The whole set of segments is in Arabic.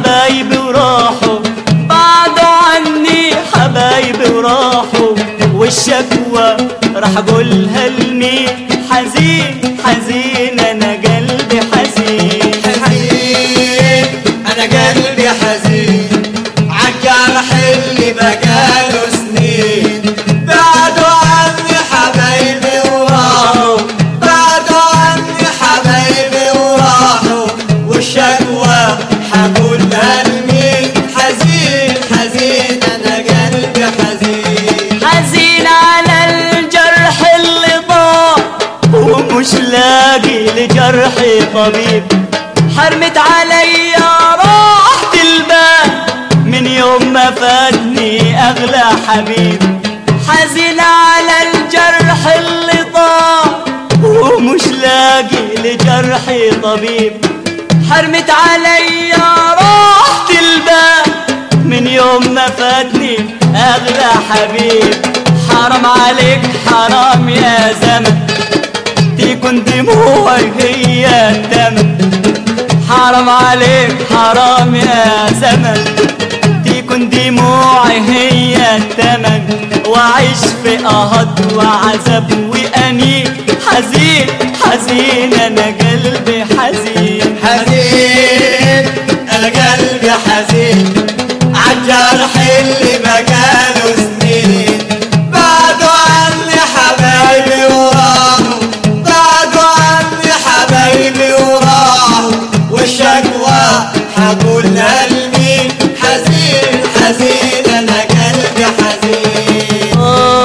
حبايبي وراحوا، بعدوا عني حبايبي وراحوا، والشكوى راح اقولها لمين؟ حزين حزين انا قلبي حزين، حزين انا قلبي حزين عالجرح اللي بقاله سنين. بعدوا عني حبايبي وراحوا، بعدوا عني حبايبي وراحوا، والشكوى حقولها لمين؟ حزين حزين انا قلبي حزين، حزين على الجرح اللي ضاع، ومش لاقي لجرحي طبيب، حرمت عليا راحة البال من يوم ما فاتني أغلى حبيب. حزين على الجرح اللي ضاع، ومش لاقي لجرحي طبيب، حرمت عليا راحة البال من يوم ما فاتني أغلى حبيب. حرام عليك حرام يا زمن، تكون دموعي هي التمن. حرام عليك حرام يا زمن، تكون دموعي هي التمن، وعيش في قهط وعذاب وأنين. حزين حزين أنا قلبي حزين، حزين انا قلبي حزين عالجرح اللي بقاله سنين. بعدوا عني حبايبي وراحوا، بعدوا عني حبايبي وراحوا، والشكوى حقولها لمين؟ حزين حزين انا قلبي حزين.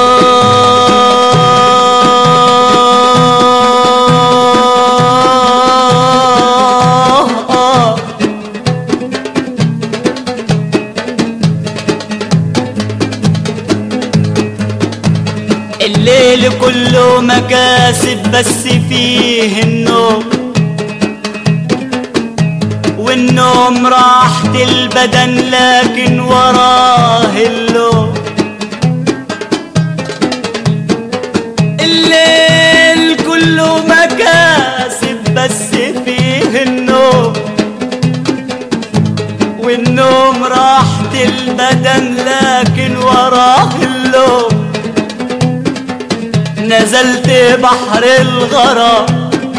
الليل كله مكاسب بس فيه النوم، والنوم راحة البدن لكن وراه اللوم. الليل كله مكاسب بس فيه النوم، والنوم راحة البدن لكن وراه اللوم. نزلت بحر الغرام،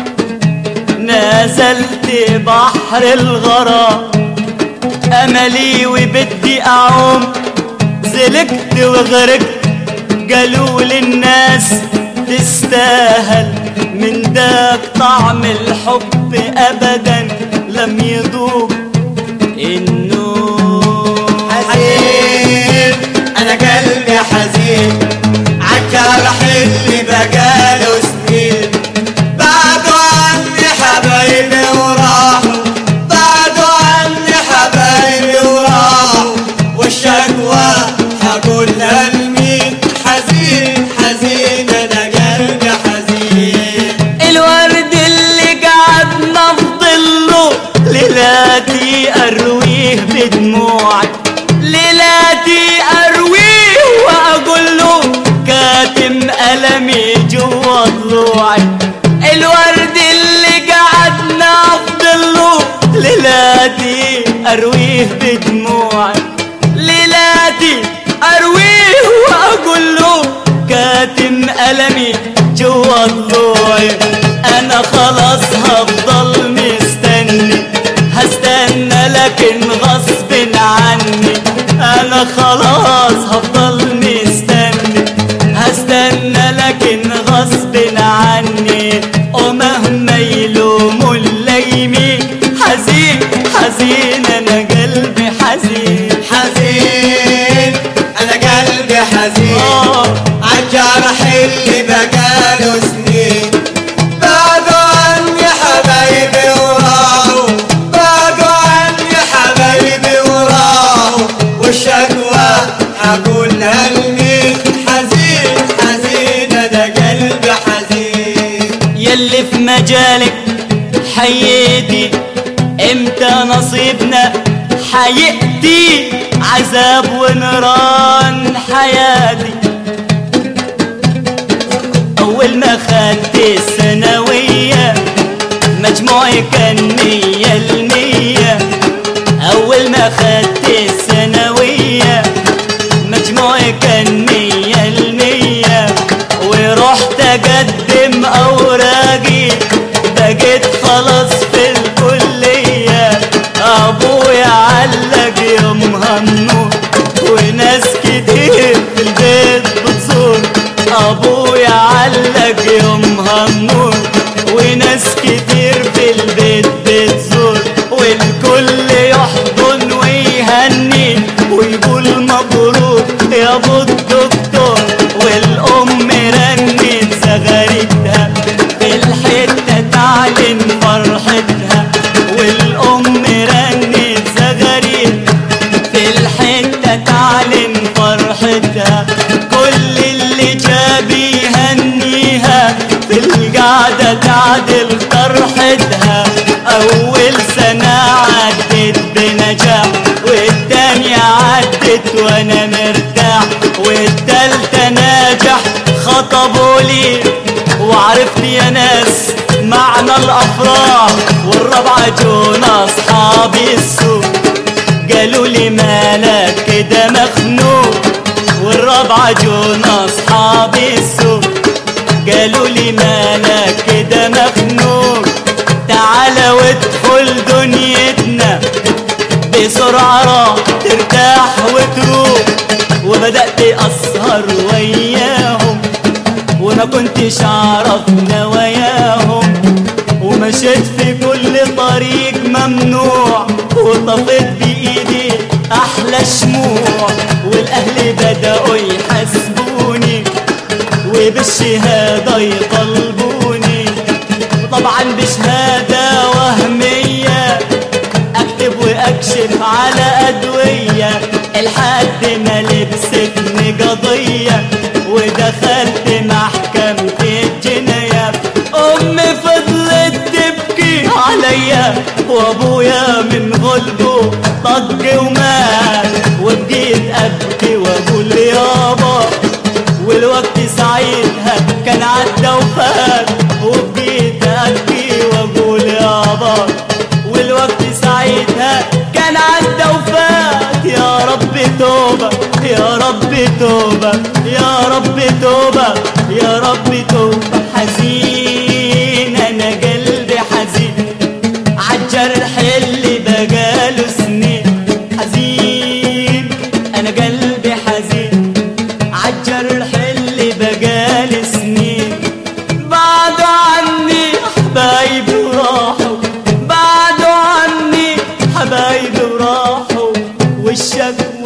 نزلت بحر الغرام، أملي وبدي أعوم، زلكت وغرقت قالوا للناس تستاهل، من داك طعم الحب أبدا لم يذوق النوم. حزين انا قلبي حزين عالجرح اللي بقاله سنين. بعدوا عني حبايبي وراحوا، بعدوا عني حبايبي وراحوا، والشكوى حقولها لمين؟ حزين حزين انا قلبي حزين. الورد اللي قعد نفضله ليلاتي أرويه بدموعي، ليلاتي أرويه وأقول له كاتم ألمي جوا ضلوعي. الورد اللي قعد نفضله ليلاتي أرويه بدموعي، ليلاتي أرويه وأقول له كاتم ألمي جوا ضلوعي. أنا خلاص هفضل مستني، هستنى لكن غصب عني. أنا خلاص هفضل مستني، هستنى لكن غصب عني. ومهما يلوموا الليمين، حزين حزين أنا قلبي حزين، حزين انا قلبي حزين عالجرح اللي بقاله سنين. بعدوا عني حبايبي وراحوا، بعدوا عني حبايبي وراحوا، والشكوى حقولها لمين؟ حزين حزين انا قلبي حزين. يلي في مجالك حياتي، امتى نصيبنا حياتي؟ عذاب ونيران حياتي. أول ما خدت الثانوية مجموعي كان 100%، أول ما خلاص في الكلية، ابويا علق يومها النور وناس كتير في البيت بتزور. ابويا علق يومها النور وناس كتير في البيت بتزور، والكل يحضن ويهني ويقول مبروك يا ابو الدكتور. والام رنت زغارتها في الحته تعلن فرحتها، والام رنت زغارتها في الحته تعلن فرحتها. كل اللي جاب يهنيها في القعده تعدل فرحتها. اول سنه عدت بنجاح، والتانية عدت وانا مرتاح، والتالتة ناجح خطبوا لي وعرفت يا ناس معنى الافراح. والرابعة جونا اصحابي السوق قالوا لي مالك كده مخنوق. والرابعة جونا اصحابي السوق قالوا لي مالك كده مخنوق. تعالى وادخل دنيتنا بسرعة راح ترتاح وتروح. وبدأت أسهر وياهم وما كنتش أعرف نواياهم، ومشيت في كل طريق ممنوع وطفيت بإيدي أحلى شموع. والأهل بدأوا يحسبوني وبالشهادة يطلبوني، وطبعا بشهادة وهمية اكتب واكشف على ادوية لحد ما لبستني قضية ودخلت محكمة الجناية. امي فضلت تبكي عليا وابويا من غلبه طق ومات، وبقيت ابكي واقول يابا والوقت ساعتها كان عدى وفات. وبقيت ابكي واقول يابا والوقت ساعتها كان عدى وفات. يا رب توبة يا رب توبة يا رب توبة يا رب توبة. حزين انا قلبي حزين عالجرح اللي بقاله سنين. حزين انا قلبي حزين عالجرح اللي بقاله سنين. بعدوا عني حبايبي وراحوا، بعدوا عني حبايبي وراحوا، والشك